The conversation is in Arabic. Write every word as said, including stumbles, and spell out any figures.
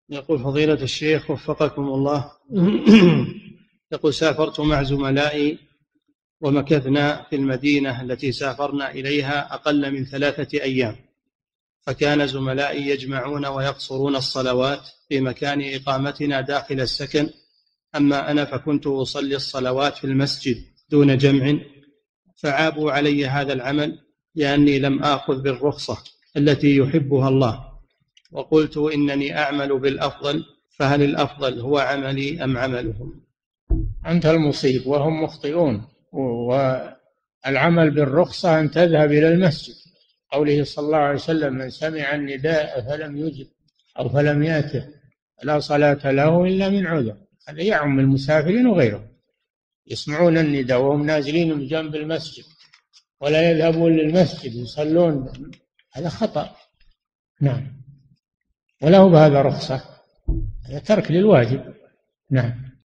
يقول فضيلة الشيخ وفقكم الله. يقول سافرت مع زملائي ومكثنا في المدينة التي سافرنا إليها أقل من ثلاثة أيام، فكان زملائي يجمعون ويقصرون الصلوات في مكان إقامتنا داخل السكن، أما أنا فكنت أصلي الصلوات في المسجد دون جمع، فعابوا علي هذا العمل لأني لم آخذ بالرخصة التي يحبها الله، وقلت إنني أعمل بالأفضل، فهل الأفضل هو عملي أم عملهم؟ أنت المصيب وهم مخطئون، والعمل بالرخصة أن تذهب إلى المسجد، قوله صلى الله عليه وسلم: من سمع النداء فلم يجب أو فلم يأته لا صلاة له إلا من عذر. هذا يعم المسافرين وغيرهم، يسمعون النداء وهم نازلين من جنب المسجد ولا يذهبون للمسجد يصلون، هذا خطأ. نعم، وله بهذا رخصة، هذا ترك للواجب. نعم.